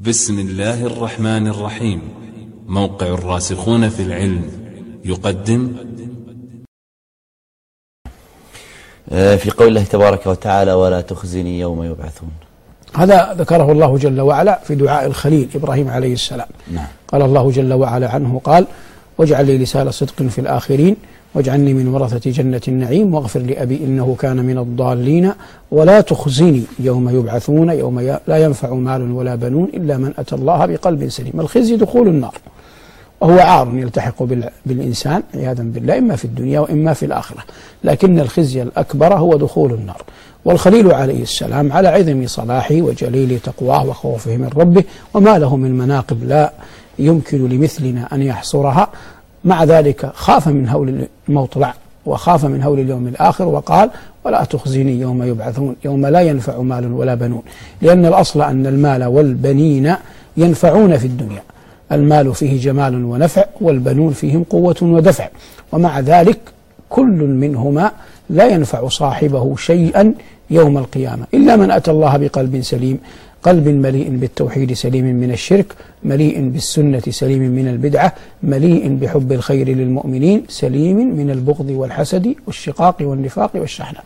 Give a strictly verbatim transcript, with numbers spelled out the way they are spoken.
بسم الله الرحمن الرحيم. موقع الراسخون في العلم يقدم في قول الله تبارك وتعالى: ولا تخزني يوم يبعثون. هذا ذكره الله جل وعلا في دعاء الخليل إبراهيم عليه السلام. نعم. قال الله جل وعلا عنه قال: واجعل لي لسان صدق في الآخرين واجعلني من ورثة جنة النعيم واغفر لأبي إنه كان من الضالين ولا تخزني يوم يبعثون يوم لا ينفع مال ولا بنون إلا من أتى الله بقلب سليم. الخزي دخول النار، وهو عار يلتحق بالإنسان عياذا بالله إما في الدنيا وإما في الآخرة، لكن الخزي الأكبر هو دخول النار. والخليل عليه السلام على عظم صلاحه وجليل تقواه وخوفه من ربه وما له من مناقب لا يمكن لمثلنا أن يحصرها، مع ذلك خاف من هول المطلع وخاف من هول اليوم الآخر وقال: ولا تخزني يوم يبعثون يوم لا ينفع مال ولا بنون، لأن الأصل أن المال والبنين ينفعون في الدنيا، المال فيه جمال ونفع والبنون فيهم قوة ودفع، ومع ذلك كل منهما لا ينفع صاحبه شيئا يوم القيامة إلا من أتى الله بقلب سليم، قلب مليء بالتوحيد سليم من الشرك، مليء بالسنة سليم من البدعة، مليء بحب الخير للمؤمنين سليم من البغض والحسد والشقاق والنفاق والشحناء.